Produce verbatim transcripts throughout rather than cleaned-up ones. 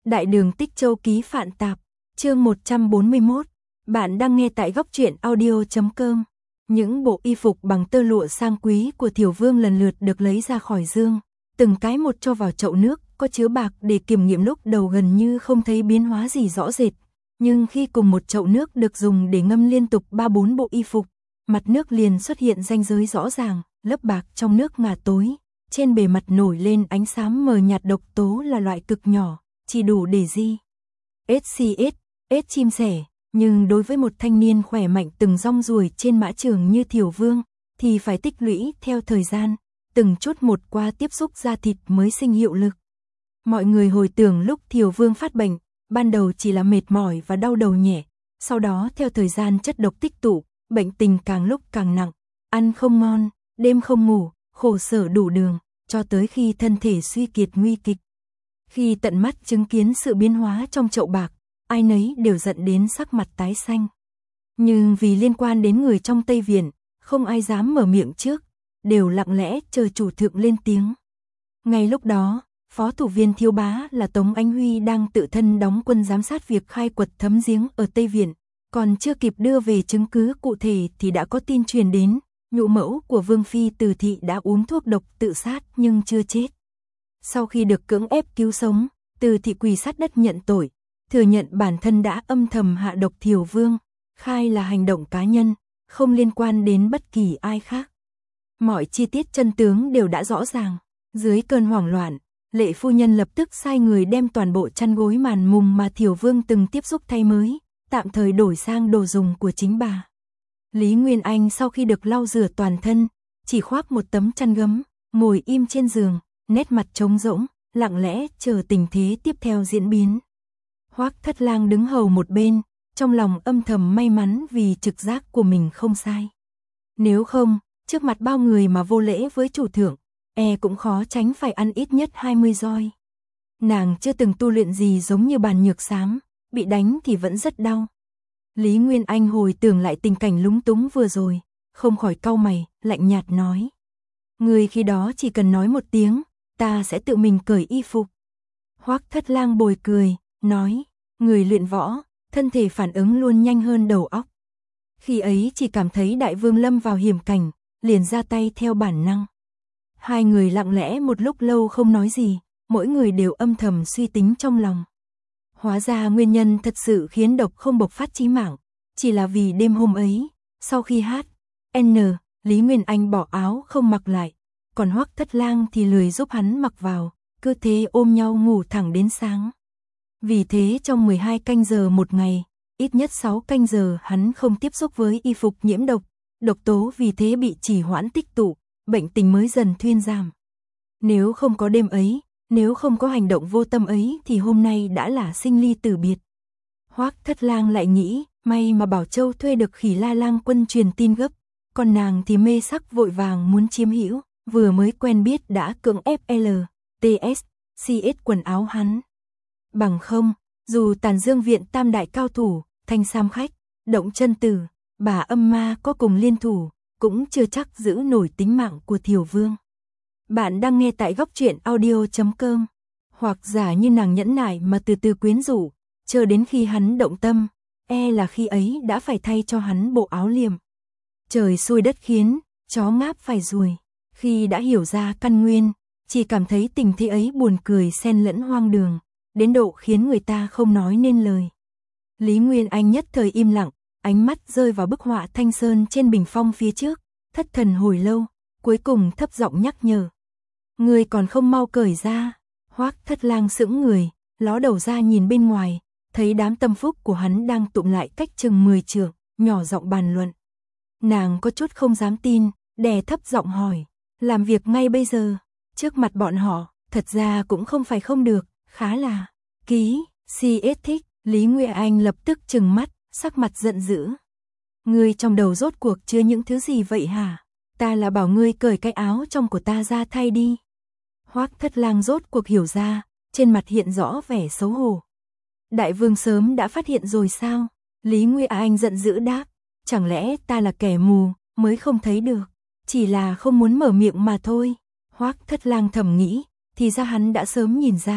Đại đường Tích Châu ký Phạn Tạp, chương một trăm bốn mươi mốt. Bạn đang nghe tại góc truyện audio chấm com. Những bộ y phục bằng tơ lụa sang quý của Thiểu Vương lần lượt được lấy ra khỏi dương, từng cái một cho vào chậu nước có chứa bạc để kiểm nghiệm, lúc đầu gần như không thấy biến hóa gì rõ rệt, nhưng khi cùng một chậu nước được dùng để ngâm liên tục ba bốn bộ y phục, mặt nước liền xuất hiện ranh giới rõ ràng, lớp bạc trong nước ngà tối, trên bề mặt nổi lên ánh xám mờ nhạt, độc tố là loại cực nhỏ, chỉ đủ để gì ét xê ét, ết chim sẻ, nhưng đối với một thanh niên khỏe mạnh từng rong ruổi trên mã trường như Thiểu Vương, thì phải tích lũy theo thời gian, từng chút một qua tiếp xúc da thịt mới sinh hiệu lực. Mọi người hồi tưởng lúc Thiểu Vương phát bệnh, ban đầu chỉ là mệt mỏi và đau đầu nhẹ, sau đó theo thời gian chất độc tích tụ, bệnh tình càng lúc càng nặng, ăn không ngon, đêm không ngủ, khổ sở đủ đường, cho tới khi thân thể suy kiệt nguy kịch. Khi tận mắt chứng kiến sự biến hóa trong chậu bạc, ai nấy đều giận đến sắc mặt tái xanh. Nhưng vì liên quan đến người trong Tây Viện, không ai dám mở miệng trước, đều lặng lẽ chờ chủ thượng lên tiếng. Ngay lúc đó, phó thủ viên thiếu bá là Tống Ánh Huy đang tự thân đóng quân giám sát việc khai quật thấm giếng ở Tây Viện, còn chưa kịp đưa về chứng cứ cụ thể thì đã có tin truyền đến, nhũ mẫu của Vương Phi Từ Thị đã uống thuốc độc tự sát nhưng chưa chết. Sau khi được cưỡng ép cứu sống, Từ Thị quỳ sát đất nhận tội, thừa nhận bản thân đã âm thầm hạ độc Thiểu Vương, khai là hành động cá nhân, không liên quan đến bất kỳ ai khác. Mọi chi tiết chân tướng đều đã rõ ràng. Dưới cơn hoảng loạn, Lệ phu nhân lập tức sai người đem toàn bộ chăn gối màn mùng mà Thiểu Vương từng tiếp xúc thay mới, tạm thời đổi sang đồ dùng của chính bà. Lý Nguyên Anh sau khi được lau rửa toàn thân, chỉ khoác một tấm chăn gấm, ngồi im trên giường, nét mặt trống rỗng, lặng lẽ chờ tình thế tiếp theo diễn biến. Hoắc Thất Lang đứng hầu một bên, trong lòng âm thầm may mắn vì trực giác của mình không sai. Nếu không, trước mặt bao người mà vô lễ với chủ thượng, e cũng khó tránh phải ăn ít nhất hai mươi roi. Nàng chưa từng tu luyện gì giống như Bàn Nhược Xám, bị đánh thì vẫn rất đau. Lý Nguyên Anh hồi tưởng lại tình cảnh lúng túng vừa rồi, không khỏi cau mày, lạnh nhạt nói. Người khi đó chỉ cần nói một tiếng, ta sẽ tự mình cởi y phục. Hoắc Thất Lang bồi cười, nói, người luyện võ, thân thể phản ứng luôn nhanh hơn đầu óc. Khi ấy chỉ cảm thấy đại vương lâm vào hiểm cảnh, liền ra tay theo bản năng. Hai người lặng lẽ một lúc lâu không nói gì, mỗi người đều âm thầm suy tính trong lòng. Hóa ra nguyên nhân thật sự khiến độc không bộc phát chí mạng, chỉ là vì đêm hôm ấy, sau khi hát, N, Lý Nguyên Anh bỏ áo không mặc lại, còn Hoắc Thất Lang thì lười giúp hắn mặc vào, cứ thế ôm nhau ngủ thẳng đến sáng. Vì thế trong mười hai canh giờ một ngày, ít nhất sáu canh giờ hắn không tiếp xúc với y phục nhiễm độc, độc tố vì thế bị trì hoãn tích tụ, bệnh tình mới dần thuyên giảm. Nếu không có đêm ấy, nếu không có hành động vô tâm ấy thì hôm nay đã là sinh ly tử biệt. Hoắc Thất Lang lại nghĩ, may mà Bảo Châu thuê được Khỉ La Lang quân truyền tin gấp, còn nàng thì mê sắc vội vàng muốn chiếm hữu, vừa mới quen biết đã cưỡng ép L, T S, C S quần áo hắn. Bằng không, dù Tàn Dương viện tam đại cao thủ, Thanh Sam khách, Động Chân Tử, Bà Âm Ma có cùng liên thủ, cũng chưa chắc giữ nổi tính mạng của Thiểu Vương. Bạn đang nghe tại góc truyện audio chấm com. Hoặc giả như nàng nhẫn nại mà từ từ quyến rũ, chờ đến khi hắn động tâm, e là khi ấy đã phải thay cho hắn bộ áo liềm. Trời xui đất khiến, chó ngáp phải ruồi. Khi đã hiểu ra căn nguyên, chỉ cảm thấy tình thế ấy buồn cười xen lẫn hoang đường, đến độ khiến người ta không nói nên lời. Lý Nguyên Anh nhất thời im lặng, ánh mắt rơi vào bức họa Thanh Sơn trên bình phong phía trước, thất thần hồi lâu, cuối cùng thấp giọng nhắc nhở. Người còn không mau cởi ra. Hoắc Thất Lang sững người, ló đầu ra nhìn bên ngoài, thấy đám tâm phúc của hắn đang tụm lại cách chừng mười trượng, nhỏ giọng bàn luận. Nàng có chút không dám tin, đè thấp giọng hỏi, làm việc ngay bây giờ, trước mặt bọn họ, thật ra cũng không phải không được, khá là ký, si ết thích. Lý Nguyên Anh lập tức trừng mắt, sắc mặt giận dữ. Ngươi trong đầu rốt cuộc chứa những thứ gì vậy hả? Ta là bảo ngươi cởi cái áo trong của ta ra thay đi. Hoắc Thất Lang rốt cuộc hiểu ra, trên mặt hiện rõ vẻ xấu hổ. Đại vương sớm đã phát hiện rồi sao? Lý Nguyên Anh giận dữ đáp, chẳng lẽ ta là kẻ mù, mới không thấy được, chỉ là không muốn mở miệng mà thôi. Hoắc Thất Lang thầm nghĩ, thì ra hắn đã sớm nhìn ra,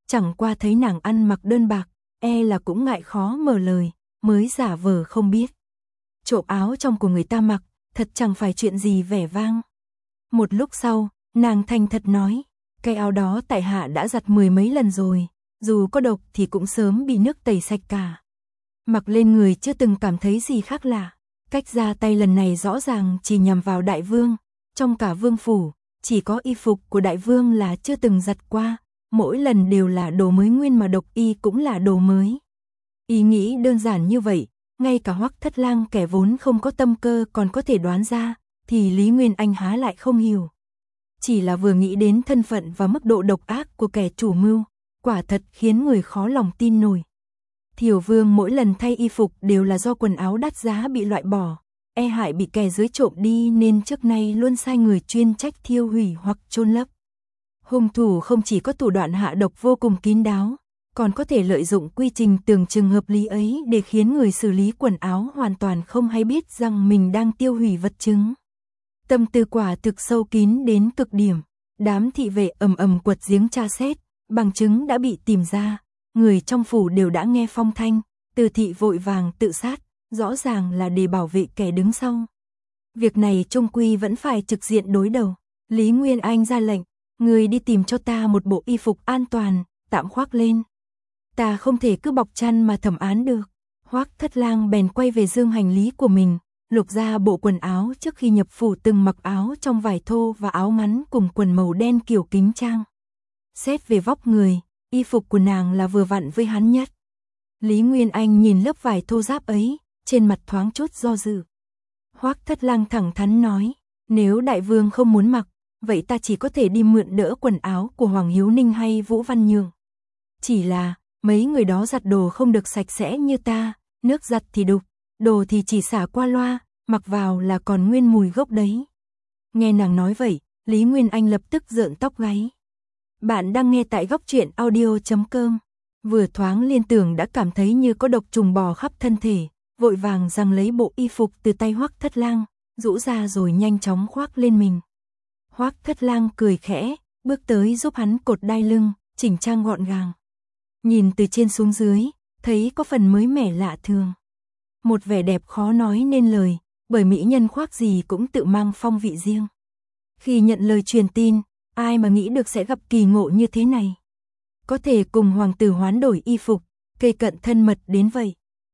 chẳng qua thấy nàng ăn mặc đơn bạc, e là cũng ngại khó mở lời, mới giả vờ không biết. Trộm áo trong của người ta mặc, thật chẳng phải chuyện gì vẻ vang. Một lúc sau, nàng thành thật nói, cái áo đó tại hạ đã giặt mười mấy lần rồi, dù có độc thì cũng sớm bị nước tẩy sạch cả. Mặc lên người chưa từng cảm thấy gì khác lạ, cách ra tay lần này rõ ràng chỉ nhằm vào đại vương, trong cả vương phủ, chỉ có y phục của đại vương là chưa từng giặt qua, mỗi lần đều là đồ mới nguyên mà độc y cũng là đồ mới. Ý nghĩ đơn giản như vậy, ngay cả Hoắc Thất Lang kẻ vốn không có tâm cơ còn có thể đoán ra, thì Lý Nguyên Anh há lại không hiểu. Chỉ là vừa nghĩ đến thân phận và mức độ độc ác của kẻ chủ mưu, quả thật khiến người khó lòng tin nổi. Thiểu Vương mỗi lần thay y phục đều là do quần áo đắt giá bị loại bỏ, e hại bị kẻ dưới trộm đi nên trước nay luôn sai người chuyên trách thiêu hủy hoặc chôn lấp. Hung thủ không chỉ có thủ đoạn hạ độc vô cùng kín đáo, còn có thể lợi dụng quy trình tưởng chừng hợp lý ấy để khiến người xử lý quần áo hoàn toàn không hay biết rằng mình đang tiêu hủy vật chứng. Tâm tư quả thực sâu kín đến cực điểm, đám thị vệ ầm ầm quật giếng tra xét, bằng chứng đã bị tìm ra, người trong phủ đều đã nghe phong thanh, Từ thị vội vàng tự sát, rõ ràng là để bảo vệ kẻ đứng sau. Việc này chung quy vẫn phải trực diện đối đầu. Lý Nguyên Anh ra lệnh, người đi tìm cho ta một bộ y phục an toàn, tạm khoác lên. Ta không thể cứ bọc chăn mà thẩm án được. Hoắc Thất Lang bèn quay về dương hành lý của mình, lục ra bộ quần áo trước khi nhập phủ từng mặc áo trong vải thô và áo ngắn cùng quần màu đen kiểu kính trang. Xét về vóc người, y phục của nàng là vừa vặn với hắn nhất. Lý Nguyên Anh nhìn lớp vải thô ráp ấy, trên mặt thoáng chút do dự. Hoắc Thất Lang thẳng thắn nói, nếu đại vương không muốn mặc, vậy ta chỉ có thể đi mượn đỡ quần áo của Hoàng Hiếu Ninh hay Vũ Văn Nhường. Chỉ là, mấy người đó giặt đồ không được sạch sẽ như ta, nước giặt thì đục, đồ thì chỉ xả qua loa, mặc vào là còn nguyên mùi gốc đấy. Nghe nàng nói vậy, Lý Nguyên Anh lập tức rợn tóc gáy. Bạn đang nghe tại góc truyện audio chấm com. Vừa thoáng liên tưởng đã cảm thấy như có độc trùng bò khắp thân thể, vội vàng giằng lấy bộ y phục từ tay Hoắc Thất Lang, rũ ra rồi nhanh chóng khoác lên mình. Hoắc Thất Lang cười khẽ, bước tới giúp hắn cột đai lưng, chỉnh trang gọn gàng. Nhìn từ trên xuống dưới, thấy có phần mới mẻ lạ thường. Một vẻ đẹp khó nói nên lời, bởi mỹ nhân khoác gì cũng tự mang phong vị riêng. Khi nhận lời truyền tin, ai mà nghĩ được sẽ gặp kỳ ngộ như thế này. Có thể cùng hoàng tử hoán đổi y phục, kề cận thân mật đến vậy.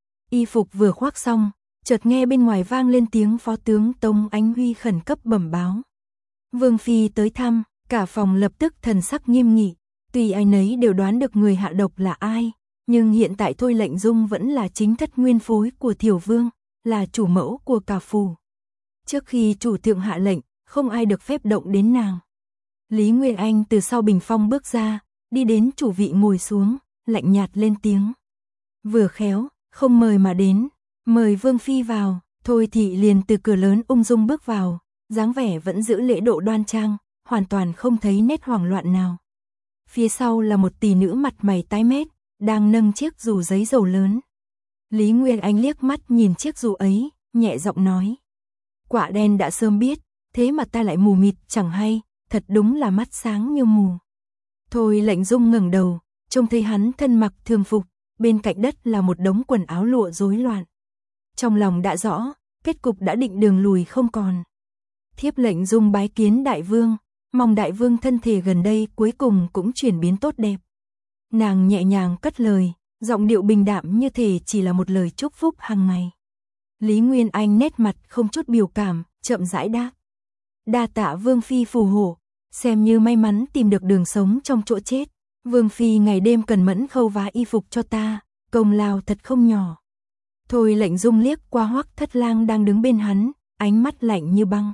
Y phục vừa khoác xong, chợt nghe bên ngoài vang lên tiếng phó tướng Tống Ánh Huy khẩn cấp bẩm báo. Vương phi tới thăm, cả phòng lập tức thần sắc nghiêm nghị, tuy ai nấy đều đoán được người hạ độc là ai, nhưng hiện tại Thôi Lệnh Dung vẫn là chính thất nguyên phối của Thiểu Vương, là chủ mẫu của cả phủ. Trước khi chủ thượng hạ lệnh, không ai được phép động đến nàng. Lý Nguyên Anh từ sau bình phong bước ra, đi đến chủ vị ngồi xuống, lạnh nhạt lên tiếng. Vừa khéo, không mời mà đến, mời Vương phi vào. Thôi thị liền từ cửa lớn ung dung bước vào, dáng vẻ vẫn giữ lễ độ đoan trang, hoàn toàn không thấy nét hoảng loạn nào. Phía sau là một tỷ nữ mặt mày tái mét, đang nâng chiếc dù giấy dầu lớn. Lý Nguyên Anh liếc mắt nhìn chiếc dù ấy, nhẹ giọng nói. Quả đen đã sớm biết, thế mà ta lại mù mịt chẳng hay, thật đúng là mắt sáng như mù. Thôi Lệnh Dung ngẩng đầu, trông thấy hắn thân mặc thường phục, bên cạnh đất là một đống quần áo lụa rối loạn. Trong lòng đã rõ, kết cục đã định đường lùi không còn. Thiếp Lệnh Dung bái kiến đại vương, mong đại vương thân thể gần đây cuối cùng cũng chuyển biến tốt đẹp. Nàng nhẹ nhàng cất lời, giọng điệu bình đạm như thể chỉ là một lời chúc phúc hàng ngày. Lý Nguyên Anh nét mặt không chút biểu cảm, chậm rãi đáp. Đa tạ vương phi phù hộ, xem như may mắn tìm được đường sống trong chỗ chết. Vương phi ngày đêm cần mẫn khâu vá y phục cho ta, công lao thật không nhỏ. Thôi Lệnh Dung liếc qua Hoắc Thất Lang đang đứng bên hắn, ánh mắt lạnh như băng.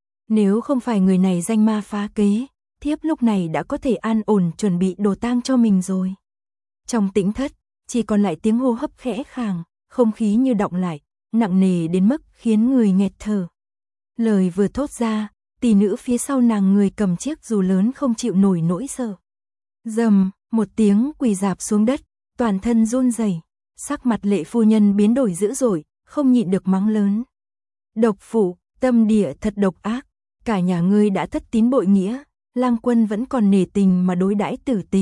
Nếu không phải người này danh ma phá kế, thiếp lúc này đã có thể an ổn chuẩn bị đồ tang cho mình rồi. Trong tĩnh thất, chỉ còn lại tiếng hô hấp khẽ khàng, không khí như đọng lại, nặng nề đến mức khiến người nghẹt thở. Lời vừa thốt ra, tỷ nữ phía sau nàng người cầm chiếc dù lớn không chịu nổi nỗi sợ. Rầm, một tiếng quỳ rạp xuống đất, toàn thân run rẩy, sắc mặt lệ phu nhân biến đổi dữ dội, không nhịn được mắng lớn. Độc phụ, tâm địa thật độc ác, cả nhà ngươi đã thất tín bội nghĩa, lang quân vẫn còn nể tình mà đối đãi tử tế,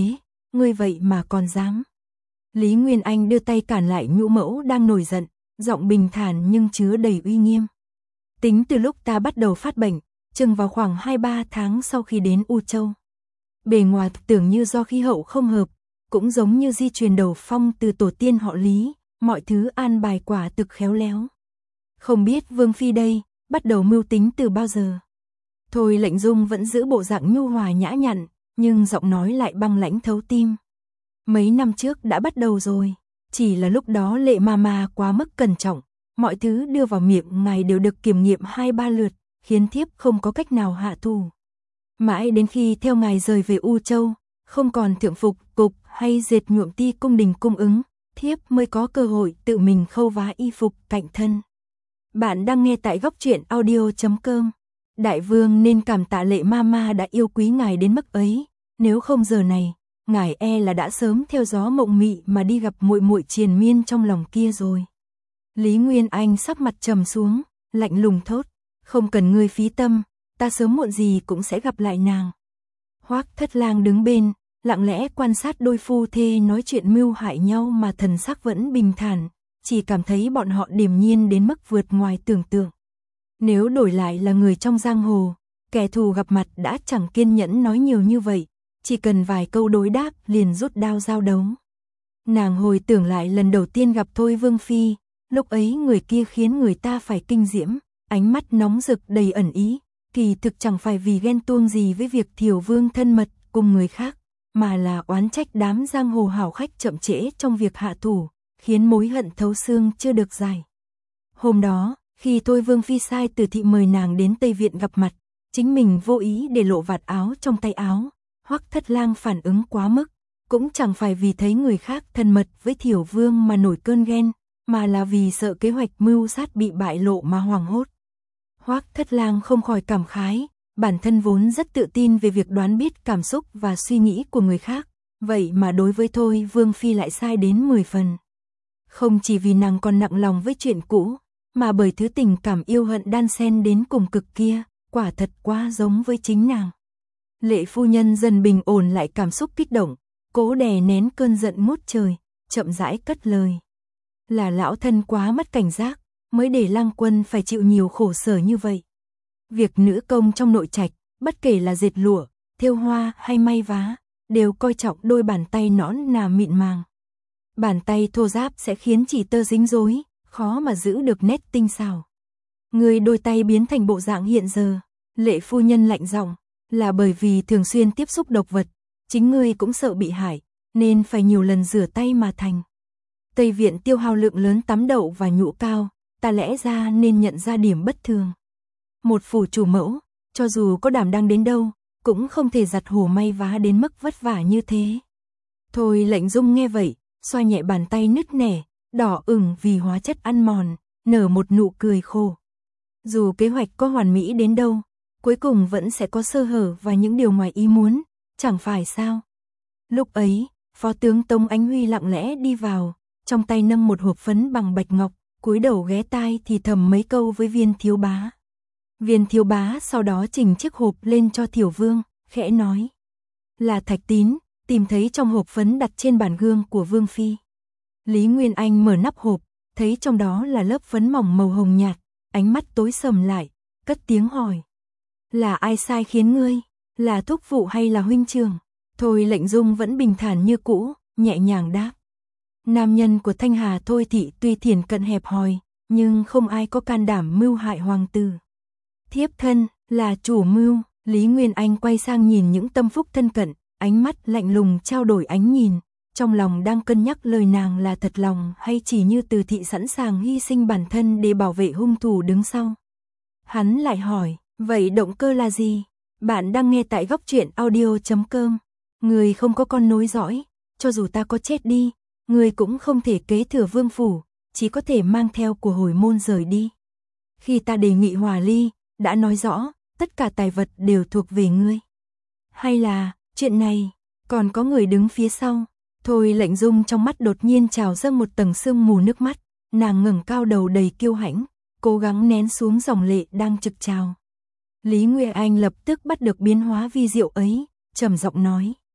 ngươi vậy mà còn dám. Lý Nguyên Anh đưa tay cản lại Nhũ Mẫu đang nổi giận, giọng bình thản nhưng chứa đầy uy nghiêm. Tính từ lúc ta bắt đầu phát bệnh, chừng vào khoảng hai ba tháng sau khi đến U Châu. Bề ngoài tưởng như do khí hậu không hợp, cũng giống như di truyền đầu phong từ tổ tiên họ Lý, mọi thứ an bài quả thực khéo léo. Không biết Vương Phi đây, bắt đầu mưu tính từ bao giờ? Thôi Lệnh Dung vẫn giữ bộ dạng nhu hòa nhã nhặn, nhưng giọng nói lại băng lãnh thấu tim. Mấy năm trước đã bắt đầu rồi, chỉ là lúc đó Lệ ma ma quá mức cẩn trọng, mọi thứ đưa vào miệng ngài đều được kiểm nghiệm hai ba lượt, khiến thiếp không có cách nào hạ thủ. Mãi đến khi theo ngài rời về U Châu, không còn thượng phục, cục hay dệt nhuộm ti cung đình cung ứng, thiếp mới có cơ hội tự mình khâu vá y phục cạnh thân. Bạn đang nghe tại góc truyện audio chấm com. Đại vương nên cảm tạ Lệ ma ma đã yêu quý ngài đến mức ấy, nếu không giờ này, ngài e là đã sớm theo gió mộng mị mà đi gặp muội muội triền miên trong lòng kia rồi. Lý Nguyên Anh sắc mặt trầm xuống, lạnh lùng thốt, không cần ngươi phí tâm, ta sớm muộn gì cũng sẽ gặp lại nàng. Hoắc Thất Lang đứng bên, lặng lẽ quan sát đôi phu thê nói chuyện mưu hại nhau mà thần sắc vẫn bình thản, chỉ cảm thấy bọn họ điềm nhiên đến mức vượt ngoài tưởng tượng. Nếu đổi lại là người trong giang hồ, kẻ thù gặp mặt đã chẳng kiên nhẫn nói nhiều như vậy, chỉ cần vài câu đối đáp liền rút đao giao đấu. Nàng hồi tưởng lại lần đầu tiên gặp Thôi Vương Phi, lúc ấy người kia khiến người ta phải kinh diễm, ánh mắt nóng rực đầy ẩn ý, kỳ thực chẳng phải vì ghen tuông gì với việc Thiều Vương thân mật cùng người khác, mà là oán trách đám giang hồ hảo khách chậm trễ trong việc hạ thủ, khiến mối hận thấu xương chưa được giải. Hôm đó, khi Thôi Vương Phi sai Từ Thị mời nàng đến Tây Viện gặp mặt, chính mình vô ý để lộ vạt áo trong tay áo, Hoắc Thất Lang phản ứng quá mức, cũng chẳng phải vì thấy người khác thân mật với Thiều Vương mà nổi cơn ghen, mà là vì sợ kế hoạch mưu sát bị bại lộ mà hoảng hốt. Hoắc Thất Lang không khỏi cảm khái, bản thân vốn rất tự tin về việc đoán biết cảm xúc và suy nghĩ của người khác, vậy mà đối với Thôi Vương Phi lại sai đến mười phần. Không chỉ vì nàng còn nặng lòng với chuyện cũ, mà bởi thứ tình cảm yêu hận đan xen đến cùng cực kia, quả thật quá giống với chính nàng. Lệ phu nhân dần bình ổn lại cảm xúc kích động, cố đè nén cơn giận ngút trời, chậm rãi cất lời. Là lão thân quá mất cảnh giác, mới để Lang Quân phải chịu nhiều khổ sở như vậy. Việc nữ công trong nội trạch, bất kể là dệt lụa, thêu hoa hay may vá, đều coi trọng đôi bàn tay nõn nà mịn màng. Bàn tay thô ráp sẽ khiến chỉ tơ dính rối, khó mà giữ được nét tinh xảo. Người đôi tay biến thành bộ dạng hiện giờ, Lệ phu nhân lạnh giọng, là bởi vì thường xuyên tiếp xúc độc vật, chính ngươi cũng sợ bị hại, nên phải nhiều lần rửa tay mà thành. Tây Viện tiêu hao lượng lớn tắm đậu và nhũ cao, ta lẽ ra nên nhận ra điểm bất thường. Một phủ chủ mẫu, cho dù có đảm đang đến đâu, cũng không thể giặt hổ may vá đến mức vất vả như thế. Thôi Lệnh Dung nghe vậy, xoa nhẹ bàn tay nứt nẻ, đỏ ửng vì hóa chất ăn mòn, nở một nụ cười khô. Dù kế hoạch có hoàn mỹ đến đâu, cuối cùng vẫn sẽ có sơ hở và những điều ngoài ý muốn, chẳng phải sao? Lúc ấy, Phó tướng Tống Ánh Huy lặng lẽ đi vào, trong tay nâng một hộp phấn bằng bạch ngọc, cúi đầu ghé tai thì thầm mấy câu với Viên thiếu bá. Viên thiếu bá sau đó trình chiếc hộp lên cho Thiều Vương, khẽ nói. Là thạch tín, tìm thấy trong hộp phấn đặt trên bàn gương của Vương Phi. Lý Nguyên Anh mở nắp hộp, thấy trong đó là lớp phấn mỏng màu hồng nhạt, ánh mắt tối sầm lại, cất tiếng hỏi. Là ai sai khiến ngươi? Là thúc phụ hay là huynh trưởng? Thôi Lệnh Dung vẫn bình thản như cũ, nhẹ nhàng đáp. Nam nhân của Thanh Hà Thôi thị tuy thiển cận hẹp hòi, nhưng không ai có can đảm mưu hại hoàng tử. Thiếp thân, là chủ mưu. Lý Nguyên Anh quay sang nhìn những tâm phúc thân cận, ánh mắt lạnh lùng trao đổi ánh nhìn, trong lòng đang cân nhắc lời nàng là thật lòng hay chỉ như Từ Thị sẵn sàng hy sinh bản thân để bảo vệ hung thủ đứng sau. Hắn lại hỏi, vậy động cơ là gì? Bạn đang nghe tại góc truyện audio chấm com. Người không có con nối dõi, cho dù ta có chết đi, người cũng không thể kế thừa vương phủ, chỉ có thể mang theo của hồi môn rời đi. Khi ta đề nghị hòa ly, đã nói rõ, tất cả tài vật đều thuộc về ngươi. Hay là, chuyện này, còn có người đứng phía sau? Thôi Lệnh Dung trong mắt đột nhiên trào dâng một tầng sương mù nước mắt, nàng ngẩng cao đầu đầy kiêu hãnh, cố gắng nén xuống dòng lệ đang trực trào. Lý Nguyên Anh lập tức bắt được biến hóa vi diệu ấy, trầm giọng nói.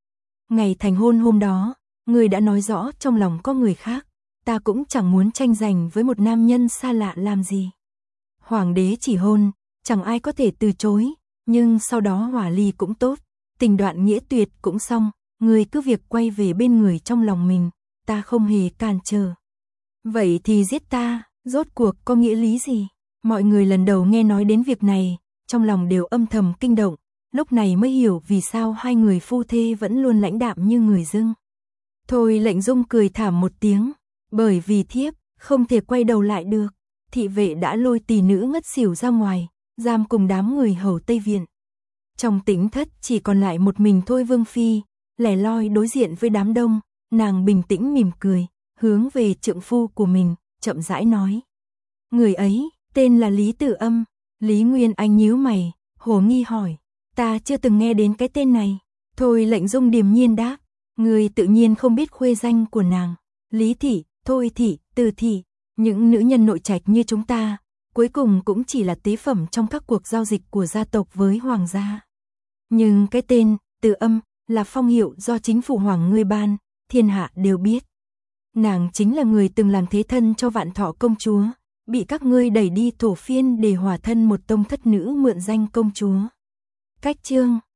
Ngày thành hôn hôm đó, ngươi đã nói rõ trong lòng có người khác, ta cũng chẳng muốn tranh giành với một nam nhân xa lạ làm gì. Hoàng đế chỉ hôn, chẳng ai có thể từ chối, nhưng sau đó hỏa ly cũng tốt, tình đoạn nghĩa tuyệt cũng xong, ngươi cứ việc quay về bên người trong lòng mình, ta không hề cản trở. Vậy thì giết ta, rốt cuộc có nghĩa lý gì? Mọi người lần đầu nghe nói đến việc này, trong lòng đều âm thầm kinh động, lúc này mới hiểu vì sao hai người phu thê vẫn luôn lãnh đạm như người dưng. Thôi Lệnh Dung cười thảm một tiếng, bởi vì thiếp không thể quay đầu lại được, thị vệ đã lôi tỷ nữ ngất xỉu ra ngoài, giam cùng đám người hầu Tây Viện. Trong tĩnh thất chỉ còn lại một mình Thôi Vương phi, lẻ loi đối diện với đám đông, nàng bình tĩnh mỉm cười, hướng về trượng phu của mình, chậm rãi nói: "Người ấy tên là Lý Tử Âm." Lý Nguyên Anh nhíu mày, hồ nghi hỏi: "Ta chưa từng nghe đến cái tên này." Thôi Lệnh Dung điềm nhiên đáp: "Ngươi tự nhiên không biết khuê danh của nàng. Lý thị, Thôi thị, Từ thị, những nữ nhân nội trạch như chúng ta, cuối cùng cũng chỉ là tế phẩm trong các cuộc giao dịch của gia tộc với hoàng gia. Nhưng cái tên Tử Âm là phong hiệu do chính phủ hoàng ngươi ban, thiên hạ đều biết. Nàng chính là người từng làm thế thân cho Vạn Thọ công chúa, bị các ngươi đẩy đi thổ phiên để hòa thân một tông thất nữ mượn danh công chúa." Cách chương